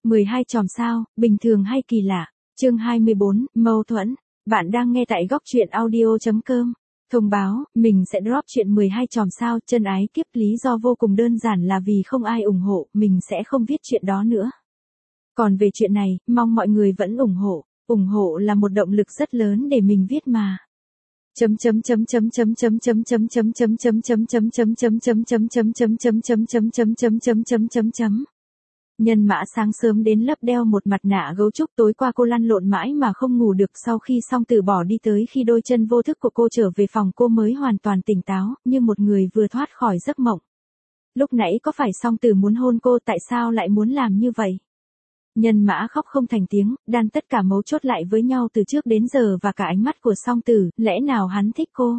12 chòm sao, bình thường hay kỳ lạ. Chương 24, mâu thuẫn. Bạn đang nghe tại góc truyện audio.com. Thông báo, mình sẽ drop chuyện 12 chòm sao, chân ái kiếp, lý do vô cùng đơn giản là vì không ai ủng hộ, mình sẽ không viết chuyện đó nữa. Còn về chuyện này, mong mọi người vẫn ủng hộ là một động lực rất lớn để mình viết mà. Nhân Mã sáng sớm đến lớp đeo một mặt nạ gấu trúc, tối qua cô lăn lộn mãi mà không ngủ được, sau khi xong từ bỏ đi tới khi đôi chân vô thức của cô trở về phòng cô mới hoàn toàn tỉnh táo, như một người vừa thoát khỏi giấc mộng. Lúc nãy có phải Song Tử muốn hôn cô, tại sao lại muốn làm như vậy? Nhân Mã khóc không thành tiếng, đan tất cả mấu chốt lại với nhau từ trước đến giờ và cả ánh mắt của Song Tử, lẽ nào hắn thích cô?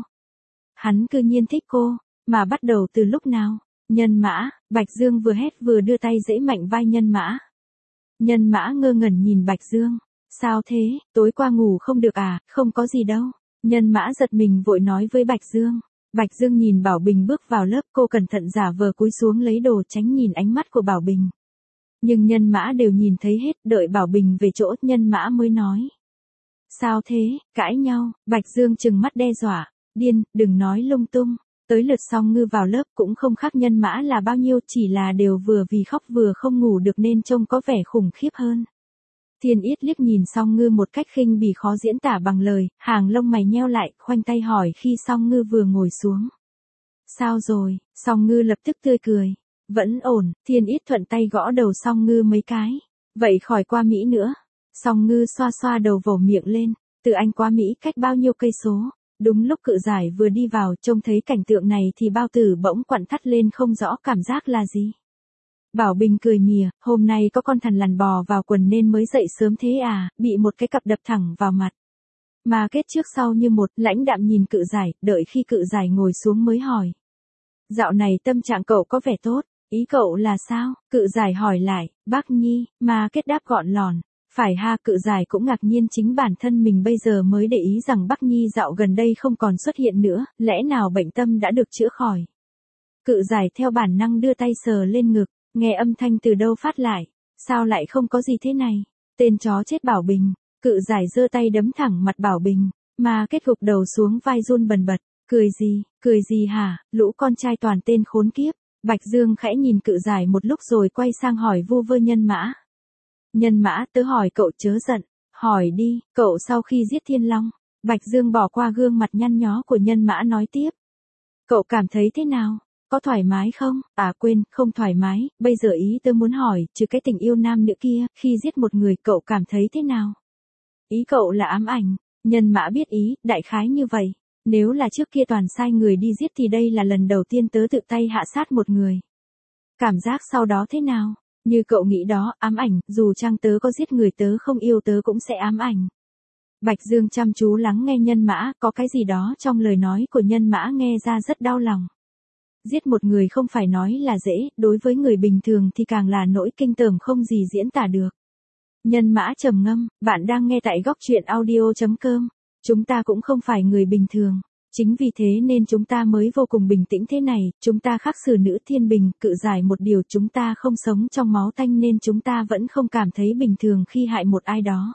Hắn cư nhiên thích cô, mà bắt đầu từ lúc nào? Nhân Mã, Bạch Dương vừa hét vừa đưa tay giãy mạnh vai Nhân Mã. Nhân Mã ngơ ngẩn nhìn Bạch Dương. Sao thế, tối qua ngủ không được à? Không có gì đâu. Nhân Mã giật mình vội nói với Bạch Dương. Bạch Dương nhìn Bảo Bình bước vào lớp, cô cẩn thận giả vờ cúi xuống lấy đồ tránh nhìn ánh mắt của Bảo Bình. Nhưng Nhân Mã đều nhìn thấy hết, đợi Bảo Bình về chỗ, Nhân Mã mới nói. Sao thế, cãi nhau? Bạch Dương trừng mắt đe dọa. Điên, đừng nói lung tung. Tới lượt Song Ngư vào lớp cũng không khác Nhân Mã là bao nhiêu, chỉ là đều vừa vì khóc vừa không ngủ được nên trông có vẻ khủng khiếp hơn. Thiên Yết liếc nhìn Song Ngư một cách khinh bỉ khó diễn tả bằng lời, hàng lông mày nheo lại, khoanh tay hỏi khi Song Ngư vừa ngồi xuống. Sao rồi? Song Ngư lập tức tươi cười. Vẫn ổn. Thiên Yết thuận tay gõ đầu Song Ngư mấy cái. Vậy khỏi qua Mỹ nữa. Song Ngư xoa xoa đầu vẩu miệng lên. Từ Anh qua Mỹ cách bao nhiêu cây số? Đúng lúc Cự Giải vừa đi vào, trông thấy cảnh tượng này thì bao tử bỗng quặn thắt lên, không rõ cảm giác là gì. Bảo Bình cười mỉa, hôm nay có con thằn lằn bò vào quần nên mới dậy sớm thế à, bị một cái cặp đập thẳng vào mặt. Mà kết trước sau như một, lãnh đạm nhìn Cự Giải, đợi khi Cự Giải ngồi xuống mới hỏi. Dạo này tâm trạng cậu có vẻ tốt, ý cậu là sao? Cự Giải hỏi lại, bác Nhi, mà kết đáp gọn lòn. Phải ha, Cự Giải cũng ngạc nhiên, chính bản thân mình bây giờ mới để ý rằng Bắc Nhi dạo gần đây không còn xuất hiện nữa, lẽ nào bệnh tâm đã được chữa khỏi. Cự Giải theo bản năng đưa tay sờ lên ngực, nghe âm thanh từ đâu phát lại, sao lại không có gì thế này, tên chó chết Bảo Bình. Cự Giải giơ tay đấm thẳng mặt Bảo Bình, mà kết gục đầu xuống vai run bần bật, cười gì hả, lũ con trai toàn tên khốn kiếp. Bạch Dương khẽ nhìn Cự Giải một lúc rồi quay sang hỏi vu vơ Nhân Mã. Nhân Mã, tớ hỏi cậu chớ giận, hỏi đi, cậu sau khi giết Thiên Long. Bạch Dương bỏ qua gương mặt nhăn nhó của Nhân Mã nói tiếp. Cậu cảm thấy thế nào? Có thoải mái không? À quên, không thoải mái, bây giờ ý tớ muốn hỏi, trừ cái tình yêu nam nữ kia, khi giết một người cậu cảm thấy thế nào? Ý cậu là ám ảnh. Nhân Mã biết ý, đại khái như vậy. Nếu là trước kia toàn sai người đi giết thì đây là lần đầu tiên tớ tự tay hạ sát một người. Cảm giác sau đó thế nào? Như cậu nghĩ đó, ám ảnh, dù chăng tớ có giết người tớ không yêu tớ cũng sẽ ám ảnh. Bạch Dương chăm chú lắng nghe Nhân Mã, có cái gì đó trong lời nói của Nhân Mã nghe ra rất đau lòng. Giết một người không phải nói là dễ, đối với người bình thường thì càng là nỗi kinh tởm không gì diễn tả được. Nhân Mã trầm ngâm, bạn đang nghe tại góc truyện audio.com. Chúng ta cũng không phải người bình thường. Chính vì thế nên chúng ta mới vô cùng bình tĩnh thế này, chúng ta khác xử nữ Thiên Bình, Cự Giải một điều, chúng ta không sống trong máu tanh nên chúng ta vẫn không cảm thấy bình thường khi hại một ai đó.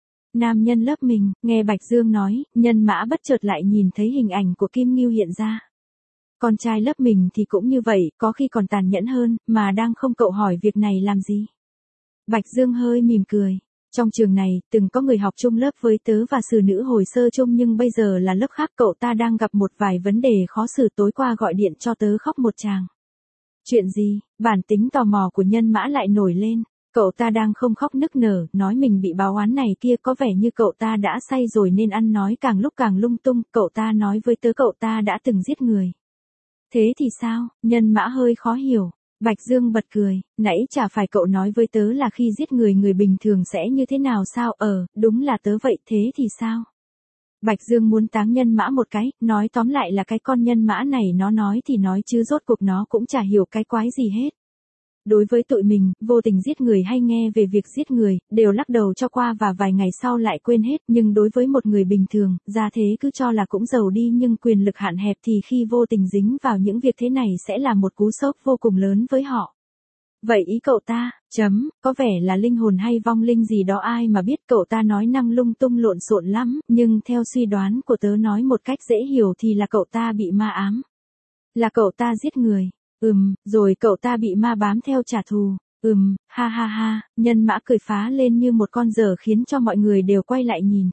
Nam nhân lớp mình, nghe Bạch Dương nói, Nhân Mã bất chợt lại nhìn thấy hình ảnh của Kim Ngưu hiện ra. Con trai lớp mình thì cũng như vậy, có khi còn tàn nhẫn hơn, mà đang không, cậu hỏi việc này làm gì? Bạch Dương hơi mỉm cười. Trong trường này, từng có người học chung lớp với tớ và xử nữ hồi sơ chung nhưng bây giờ là lớp khác, cậu ta đang gặp một vài vấn đề khó xử, tối qua gọi điện cho tớ khóc một tràng. Chuyện gì? Bản tính tò mò của Nhân Mã lại nổi lên. Cậu ta đang không khóc nức nở, nói mình bị báo oán này kia, có vẻ như cậu ta đã say rồi nên ăn nói càng lúc càng lung tung, cậu ta nói với tớ cậu ta đã từng giết người. Thế thì sao? Nhân Mã hơi khó hiểu. Bạch Dương bật cười, nãy chả phải cậu nói với tớ là khi giết người người bình thường sẽ như thế nào sao? Đúng là tớ vậy, thế thì sao? Bạch Dương muốn táng Nhân Mã một cái, nói tóm lại là cái con Nhân Mã này nó nói thì nói chứ rốt cuộc nó cũng chả hiểu cái quái gì hết. Đối với tụi mình, vô tình giết người hay nghe về việc giết người, đều lắc đầu cho qua và vài ngày sau lại quên hết, nhưng đối với một người bình thường, ra thế cứ cho là cũng giàu đi nhưng quyền lực hạn hẹp thì khi vô tình dính vào những việc thế này sẽ là một cú sốc vô cùng lớn với họ. Vậy ý cậu ta, có vẻ là linh hồn hay vong linh gì đó ai mà biết, cậu ta nói năng lung tung lộn xộn lắm, nhưng theo suy đoán của tớ nói một cách dễ hiểu thì là cậu ta bị ma ám. Là cậu ta giết người. Rồi cậu ta bị ma bám theo trả thù. Ha ha ha, Nhân Mã cười phá lên như một con dở khiến cho mọi người đều quay lại nhìn.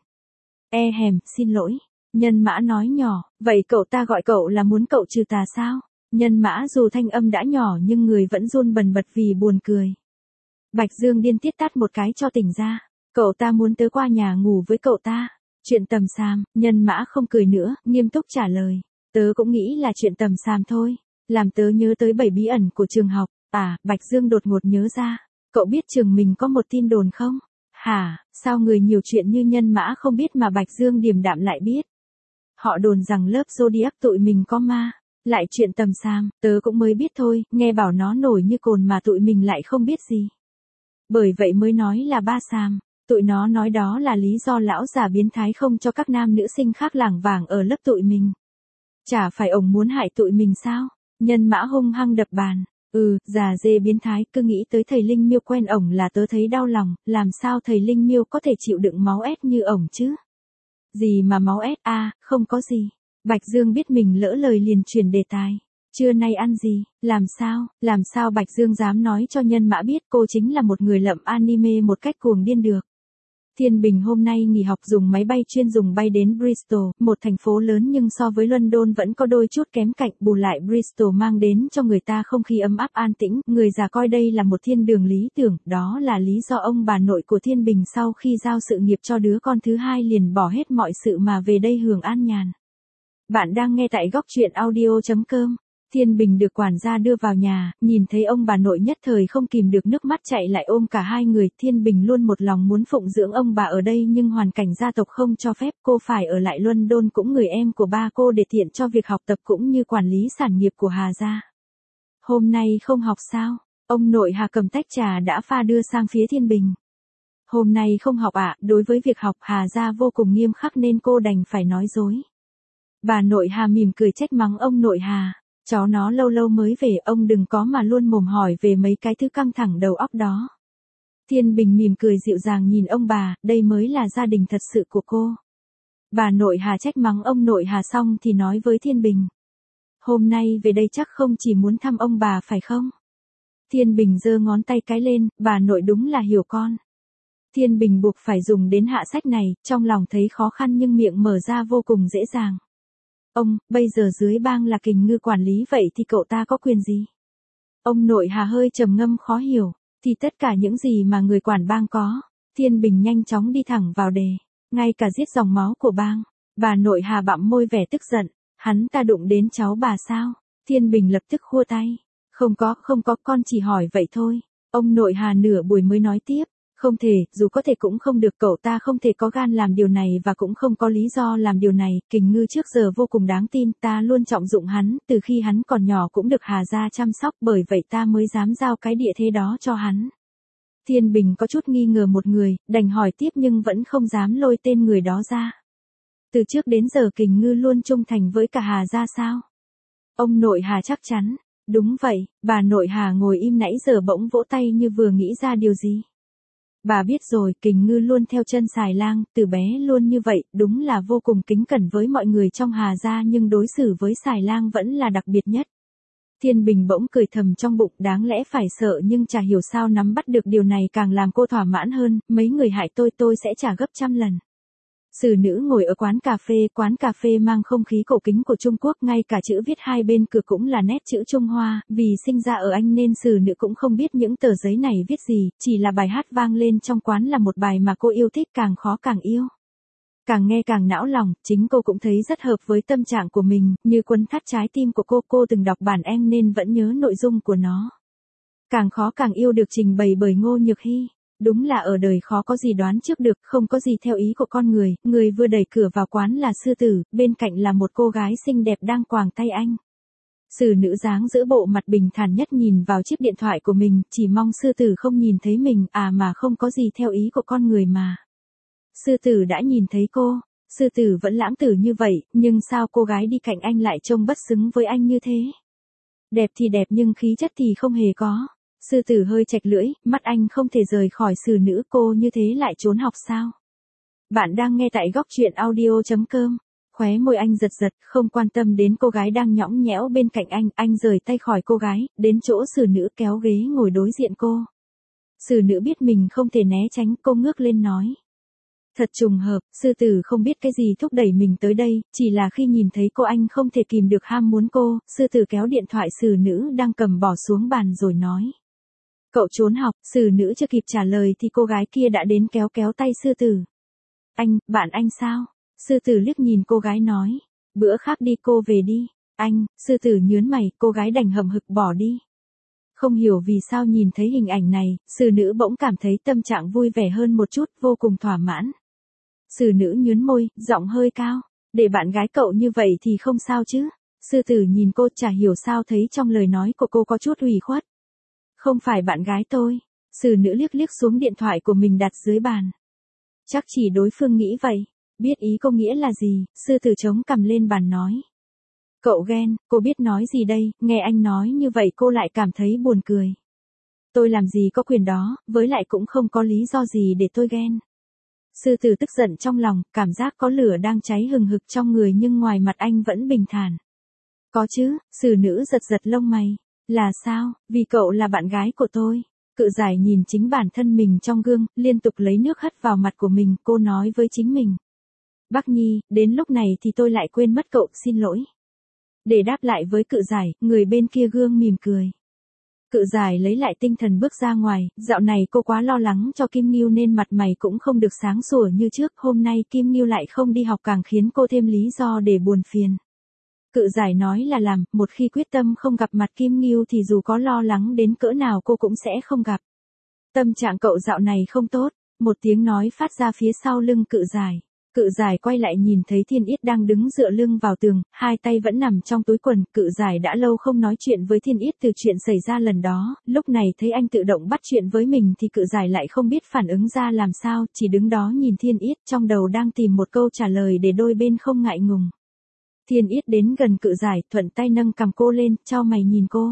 Xin lỗi. Nhân Mã nói nhỏ, vậy cậu ta gọi cậu là muốn cậu trừ tà sao? Nhân Mã dù thanh âm đã nhỏ nhưng người vẫn run bần bật vì buồn cười. Bạch Dương điên tiết tát một cái cho tỉnh ra. Cậu ta muốn tớ qua nhà ngủ với cậu ta. Chuyện tầm xàm, Nhân Mã không cười nữa, nghiêm túc trả lời. Tớ cũng nghĩ là chuyện tầm xàm thôi. Làm tớ nhớ tới 7 bí ẩn của trường học. Bạch Dương đột ngột nhớ ra. Cậu biết trường mình có một tin đồn không? Hả, sao người nhiều chuyện như Nhân Mã không biết mà Bạch Dương điềm đạm lại biết? Họ đồn rằng lớp Zodiac tụi mình có ma. Lại chuyện tầm xàm, tớ cũng mới biết thôi, nghe bảo nó nổi như cồn mà tụi mình lại không biết gì. Bởi vậy mới nói là ba xàm. Tụi nó nói đó là lý do lão già biến thái không cho các nam nữ sinh khác lảng vảng ở lớp tụi mình. Chả phải ổng muốn hại tụi mình sao? Nhân Mã hung hăng đập bàn. Già dê biến thái, cứ nghĩ tới thầy Linh Miêu quen ổng là tớ thấy đau lòng, làm sao thầy Linh Miêu có thể chịu đựng máu ép như ổng chứ? Gì mà máu ép, không có gì. Bạch Dương biết mình lỡ lời liền chuyển đề tài. Trưa nay ăn gì, làm sao Bạch Dương dám nói cho Nhân Mã biết cô chính là một người lậm anime một cách cuồng điên được. Thiên Bình hôm nay nghỉ học dùng máy bay chuyên dùng bay đến Bristol, một thành phố lớn nhưng so với London vẫn có đôi chút kém cạnh, bù lại Bristol mang đến cho người ta không khí ấm áp an tĩnh, người già coi đây là một thiên đường lý tưởng, đó là lý do ông bà nội của Thiên Bình sau khi giao sự nghiệp cho đứa con thứ hai liền bỏ hết mọi sự mà về đây hưởng an nhàn. Bạn đang nghe tại góc truyện audio.com. Thiên Bình được quản gia đưa vào nhà, nhìn thấy ông bà nội nhất thời không kìm được nước mắt chạy lại ôm cả hai người. Thiên Bình luôn một lòng muốn phụng dưỡng ông bà ở đây nhưng hoàn cảnh gia tộc không cho phép, cô phải ở lại London cũng người em của ba cô để tiện cho việc học tập cũng như quản lý sản nghiệp của Hà gia. Hôm nay không học sao? Ông nội Hà cầm tách trà đã pha đưa sang phía Thiên Bình. Hôm nay không học ạ, đối với việc học Hà gia vô cùng nghiêm khắc nên cô đành phải nói dối. Bà nội Hà mỉm cười trách mắng ông nội Hà. Cháu nó lâu lâu mới về, ông đừng có mà luôn mồm hỏi về mấy cái thứ căng thẳng đầu óc đó. Thiên Bình mỉm cười dịu dàng nhìn ông bà, đây mới là gia đình thật sự của cô. Bà nội Hà trách mắng ông nội Hà xong thì nói với Thiên Bình. Hôm nay về đây chắc không chỉ muốn thăm ông bà phải không? Thiên Bình giơ ngón tay cái lên, bà nội đúng là hiểu con. Thiên Bình buộc phải dùng đến hạ sách này, trong lòng thấy khó khăn nhưng miệng mở ra vô cùng dễ dàng. Ông, bây giờ dưới bang là Kình Ngư quản lý vậy thì cậu ta có quyền gì? Ông nội Hà hơi trầm ngâm khó hiểu, thì tất cả những gì mà người quản bang có. Thiên Bình nhanh chóng đi thẳng vào đề, ngay cả giết dòng máu của bang. Bà nội Hà bặm môi vẻ tức giận, hắn ta đụng đến cháu bà sao? Thiên Bình lập tức khua tay, không có, con chỉ hỏi vậy thôi. Ông nội Hà nửa buổi mới nói tiếp. Không thể, dù có thể cũng không được, cậu ta không thể có gan làm điều này và cũng không có lý do làm điều này. Kình Ngư trước giờ vô cùng đáng tin, ta luôn trọng dụng hắn, từ khi hắn còn nhỏ cũng được Hà gia chăm sóc, bởi vậy ta mới dám giao cái địa thế đó cho hắn. Thiên Bình có chút nghi ngờ một người, đành hỏi tiếp nhưng vẫn không dám lôi tên người đó ra. Từ trước đến giờ Kình Ngư luôn trung thành với cả Hà gia sao? Ông nội Hà chắc chắn. Đúng vậy, bà nội Hà ngồi im nãy giờ bỗng vỗ tay như vừa nghĩ ra điều gì. Bà biết rồi, Kình Ngư luôn theo chân Xài Lang, từ bé luôn như vậy, đúng là vô cùng kính cẩn với mọi người trong Hà gia nhưng đối xử với Xài Lang vẫn là đặc biệt nhất. Thiên Bình bỗng cười thầm trong bụng, đáng lẽ phải sợ nhưng chả hiểu sao nắm bắt được điều này càng làm cô thỏa mãn hơn, mấy người hại tôi sẽ trả gấp trăm lần. Xử nữ ngồi ở quán cà phê mang không khí cổ kính của Trung Quốc, ngay cả chữ viết hai bên cửa cũng là nét chữ Trung Hoa, vì sinh ra ở Anh nên xử nữ cũng không biết những tờ giấy này viết gì, chỉ là bài hát vang lên trong quán là một bài mà cô yêu thích, càng khó càng yêu. Càng nghe càng não lòng, chính cô cũng thấy rất hợp với tâm trạng của mình, như cuốn thắt trái tim của cô từng đọc bản Anh nên vẫn nhớ nội dung của nó. Càng khó càng yêu được trình bày bởi Ngô Nhược Hy. Đúng là ở đời khó có gì đoán trước được, không có gì theo ý của con người, người vừa đẩy cửa vào quán là sư tử, bên cạnh là một cô gái xinh đẹp đang quàng tay anh. Xử nữ dáng giữ bộ mặt bình thản nhất nhìn vào chiếc điện thoại của mình, chỉ mong sư tử không nhìn thấy mình, mà không có gì theo ý của con người mà. Sư tử đã nhìn thấy cô, sư tử vẫn lãng tử như vậy, nhưng sao cô gái đi cạnh anh lại trông bất xứng với anh như thế? Đẹp thì đẹp nhưng khí chất thì không hề có. Sư tử hơi chạch lưỡi, mắt anh không thể rời khỏi xử nữ, cô như thế lại trốn học sao? Bạn đang nghe tại góc truyện audio.com. Khóe môi anh giật giật, không quan tâm đến cô gái đang nhõng nhẽo bên cạnh anh rời tay khỏi cô gái, đến chỗ xử nữ kéo ghế ngồi đối diện cô. Xử nữ biết mình không thể né tránh, cô ngước lên nói. Thật trùng hợp, sư tử không biết cái gì thúc đẩy mình tới đây, chỉ là khi nhìn thấy cô anh không thể kìm được ham muốn cô, sư tử kéo điện thoại xử nữ đang cầm bỏ xuống bàn rồi nói. Cậu trốn học, xử nữ chưa kịp trả lời thì cô gái kia đã đến kéo kéo tay sư tử. Bạn anh sao? Sư tử liếc nhìn cô gái nói. Bữa khác đi cô về đi. Sư tử nhớn mày, cô gái đành hậm hực bỏ đi. Không hiểu vì sao nhìn thấy hình ảnh này, xử nữ bỗng cảm thấy tâm trạng vui vẻ hơn một chút, vô cùng thỏa mãn. Xử nữ nhớn môi, giọng hơi cao. Để bạn gái cậu như vậy thì không sao chứ. Sư tử nhìn cô, chả hiểu sao thấy trong lời nói của cô có chút ủy khuất. Không phải bạn gái tôi. Xử nữ liếc liếc xuống điện thoại của mình đặt dưới bàn. Chắc chỉ đối phương nghĩ vậy. Biết ý cô nghĩa là gì, sư tử chống cằm lên bàn nói. Cậu ghen, cô biết nói gì đây, nghe anh nói như vậy cô lại cảm thấy buồn cười. Tôi làm gì có quyền đó, với lại cũng không có lý do gì để tôi ghen. Sư tử tức giận trong lòng, cảm giác có lửa đang cháy hừng hực trong người nhưng ngoài mặt anh vẫn bình thản. Có chứ, xử nữ giật giật lông mày. Là sao, vì cậu là bạn gái của tôi. Cự giải nhìn chính bản thân mình trong gương, liên tục lấy nước hất vào mặt của mình, cô nói với chính mình. Bác Nhi, đến lúc này thì tôi lại quên mất cậu, xin lỗi. Để đáp lại với cự giải, người bên kia gương mỉm cười. Cự giải lấy lại tinh thần bước ra ngoài, dạo này cô quá lo lắng cho Kim Ngưu nên mặt mày cũng không được sáng sủa như trước, hôm nay Kim Ngưu lại không đi học càng khiến cô thêm lý do để buồn phiền. Cự giải nói là làm, một khi quyết tâm không gặp mặt Kim Ngưu thì dù có lo lắng đến cỡ nào cô cũng sẽ không gặp. Tâm trạng cậu dạo này không tốt, một tiếng nói phát ra phía sau lưng cự giải. Cự giải quay lại nhìn thấy Thiên Yết đang đứng dựa lưng vào tường, hai tay vẫn nằm trong túi quần, cự giải đã lâu không nói chuyện với Thiên Yết từ chuyện xảy ra lần đó, lúc này thấy anh tự động bắt chuyện với mình thì cự giải lại không biết phản ứng ra làm sao, chỉ đứng đó nhìn Thiên Yết trong đầu đang tìm một câu trả lời để đôi bên không ngại ngùng. Thiên Yết đến gần cự giải, thuận tay nâng cằm cô lên, chau mày nhìn cô.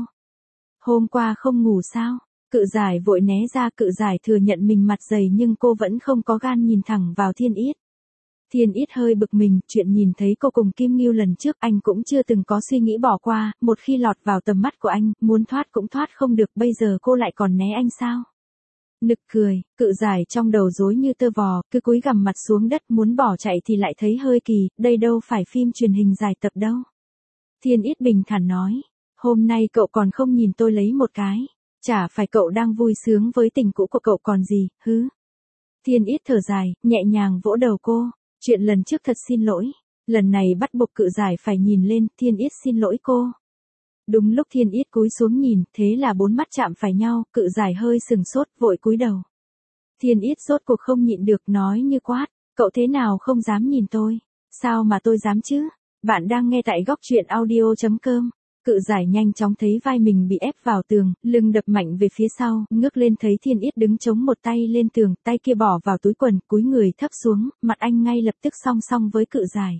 Hôm qua không ngủ sao? Cự giải vội né ra, cự giải thừa nhận mình mặt dày nhưng cô vẫn không có gan nhìn thẳng vào Thiên Yết. Thiên Yết hơi bực mình, chuyện nhìn thấy cô cùng Kim Ngưu lần trước anh cũng chưa từng có suy nghĩ bỏ qua, một khi lọt vào tầm mắt của anh, muốn thoát cũng thoát không được, bây giờ cô lại còn né anh sao? Nực cười, cự giải trong đầu rối như tơ vò, cứ cúi gằm mặt xuống đất muốn bỏ chạy thì lại thấy hơi kỳ, đây đâu phải phim truyền hình dài tập đâu. Thiên Yết bình thản nói, hôm nay cậu còn không nhìn tôi lấy một cái, chả phải cậu đang vui sướng với tình cũ của cậu còn gì, hứ. Thiên Yết thở dài, nhẹ nhàng vỗ đầu cô, chuyện lần trước thật xin lỗi, lần này bắt buộc cự giải phải nhìn lên, Thiên Yết xin lỗi cô. Đúng lúc Thiên Yết cúi xuống nhìn, thế là bốn mắt chạm phải nhau, cự giải hơi sừng sốt, vội cúi đầu. Thiên Yết rốt cuộc không nhịn được nói như quát, cậu thế nào không dám nhìn tôi, sao mà tôi dám chứ, bạn đang nghe tại góc truyện audio.com. Cự giải nhanh chóng thấy vai mình bị ép vào tường, lưng đập mạnh về phía sau, ngước lên thấy Thiên Yết đứng chống một tay lên tường, tay kia bỏ vào túi quần, cúi người thấp xuống, mặt anh ngay lập tức song song với cự giải.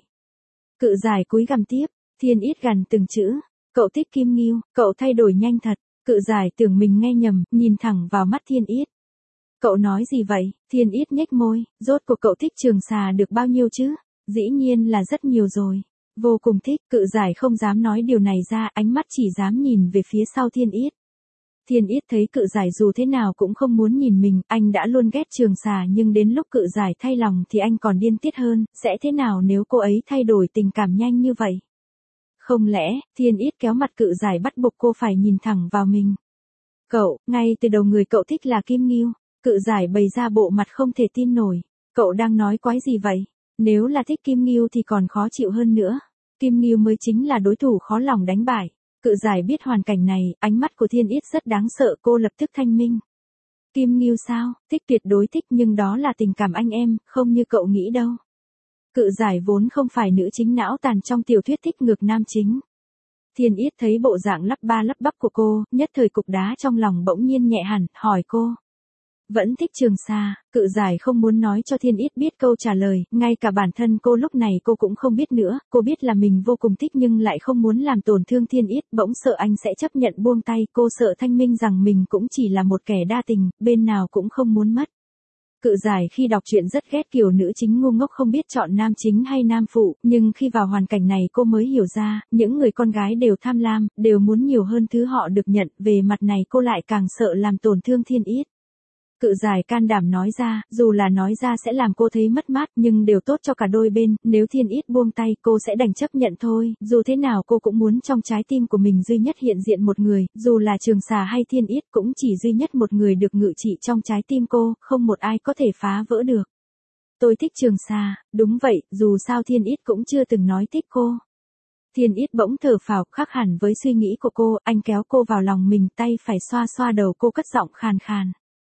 Cự giải cúi gằm tiếp, Thiên Yết gằn từng chữ, cậu thích Kim Ngưu, cậu thay đổi nhanh thật, cự giải tưởng mình nghe nhầm, nhìn thẳng vào mắt Thiên Yết. Cậu nói gì vậy? Thiên Yết nhếch môi, rốt cuộc cậu thích Trường Xà được bao nhiêu chứ? Dĩ nhiên là rất nhiều rồi. Vô cùng thích, cự giải không dám nói điều này ra, ánh mắt chỉ dám nhìn về phía sau Thiên Yết. Thiên Yết thấy cự giải dù thế nào cũng không muốn nhìn mình, anh đã luôn ghét Trường Xà nhưng đến lúc cự giải thay lòng thì anh còn điên tiết hơn, sẽ thế nào nếu cô ấy thay đổi tình cảm nhanh như vậy? Không lẽ, Thiên Yết kéo mặt cự giải bắt buộc cô phải nhìn thẳng vào mình. Cậu, ngay từ đầu người cậu thích là Kim Ngưu, cự giải bày ra bộ mặt không thể tin nổi, cậu đang nói quái gì vậy? Nếu là thích Kim Ngưu thì còn khó chịu hơn nữa. Kim Ngưu mới chính là đối thủ khó lòng đánh bại. Cự giải biết hoàn cảnh này, ánh mắt của Thiên Yết rất đáng sợ, cô lập tức thanh minh. Kim Ngưu sao, thích tuyệt đối thích nhưng đó là tình cảm anh em, không như cậu nghĩ đâu. Cự giải vốn không phải nữ chính não tàn trong tiểu thuyết thích ngược nam chính. Thiên Yết thấy bộ dạng lắp ba lắp bắp của cô, nhất thời cục đá trong lòng bỗng nhiên nhẹ hẳn, hỏi cô. Vẫn thích Trường Sa, Cự Giải không muốn nói cho Thiên Ít biết câu trả lời, ngay cả bản thân cô lúc này cô cũng không biết nữa, cô biết là mình vô cùng thích nhưng lại không muốn làm tổn thương Thiên Ít, bỗng sợ anh sẽ chấp nhận buông tay, cô sợ thanh minh rằng mình cũng chỉ là một kẻ đa tình, bên nào cũng không muốn mất. Cự Giải khi đọc truyện rất ghét kiểu nữ chính ngu ngốc không biết chọn nam chính hay nam phụ, nhưng khi vào hoàn cảnh này cô mới hiểu ra, những người con gái đều tham lam, đều muốn nhiều hơn thứ họ được nhận, về mặt này cô lại càng sợ làm tổn thương Thiên Ít. Cự Giải can đảm nói ra, dù là nói ra sẽ làm cô thấy mất mát nhưng đều tốt cho cả đôi bên, nếu Thiên Ít buông tay cô sẽ đành chấp nhận thôi, dù thế nào cô cũng muốn trong trái tim của mình duy nhất hiện diện một người, dù là Trường Sa hay Thiên Ít cũng chỉ duy nhất một người được ngự trị trong trái tim cô, không một ai có thể phá vỡ được. Tôi thích Trường Sa, đúng vậy, dù sao Thiên Ít cũng chưa từng nói thích cô. Thiên Ít bỗng thở phào, khác hẳn với suy nghĩ của cô, anh kéo cô vào lòng mình, tay phải xoa xoa đầu cô, cất giọng khàn khàn.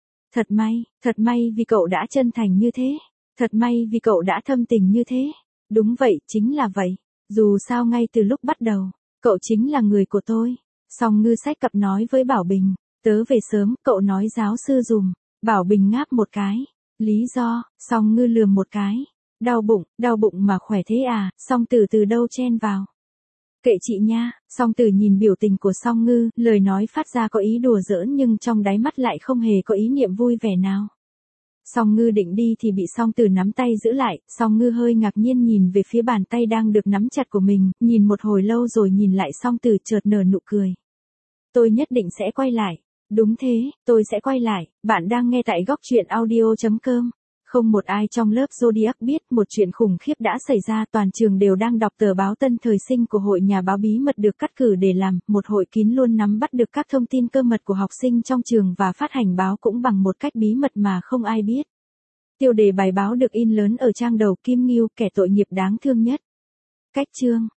Thật may vì cậu đã chân thành như thế. Thật may vì cậu đã thâm tình như thế. Đúng vậy, chính là vậy. Dù sao ngay từ lúc bắt đầu, cậu chính là người của tôi. Song Ngư xách cặp nói với Bảo Bình, tớ về sớm, cậu nói giáo sư dùm. Bảo Bình ngáp một cái. Lý do, Song Ngư lườm một cái. Đau bụng mà khỏe thế à, Song Tử từ đâu chen vào. Kệ chị nha, Song Tử nhìn biểu tình của Song Ngư, lời nói phát ra có ý đùa giỡn nhưng trong đáy mắt lại không hề có ý niệm vui vẻ nào. Song Ngư định đi thì bị Song Tử nắm tay giữ lại, Song Ngư hơi ngạc nhiên nhìn về phía bàn tay đang được nắm chặt của mình, nhìn một hồi lâu rồi nhìn lại Song Tử chợt nở nụ cười. Tôi nhất định sẽ quay lại. Đúng thế, tôi sẽ quay lại. Bạn đang nghe tại góc truyện audio.com. Không một ai trong lớp Zodiac biết một chuyện khủng khiếp đã xảy ra, toàn trường đều đang đọc tờ báo Tân Thời Sinh của hội nhà báo bí mật được cắt cử để làm, một hội kín luôn nắm bắt được các thông tin cơ mật của học sinh trong trường và phát hành báo cũng bằng một cách bí mật mà không ai biết. Tiêu đề bài báo được in lớn ở trang đầu Kim Ngưu, kẻ tội nghiệp đáng thương nhất. Cách chương